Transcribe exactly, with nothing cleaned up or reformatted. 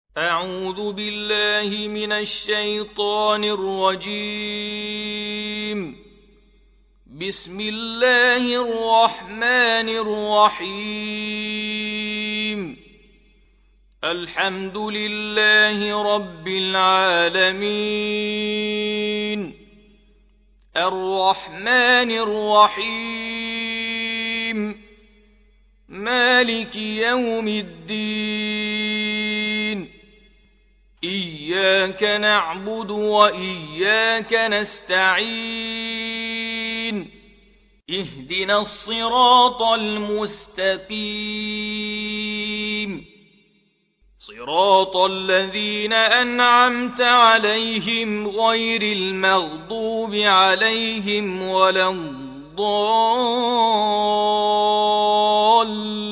أعوذ بالله من الشيطان الرجيم. بسم الله الرحمن الرحيم. الحمد لله رب العالمين، الرحمن الرحيم، مالك يوم الدين. إياك نعبد وإياك نستعين. اهدنا الصراط المستقيم، صراط الذين أنعمت عليهم غير المغضوب عليهم ولا الضالين.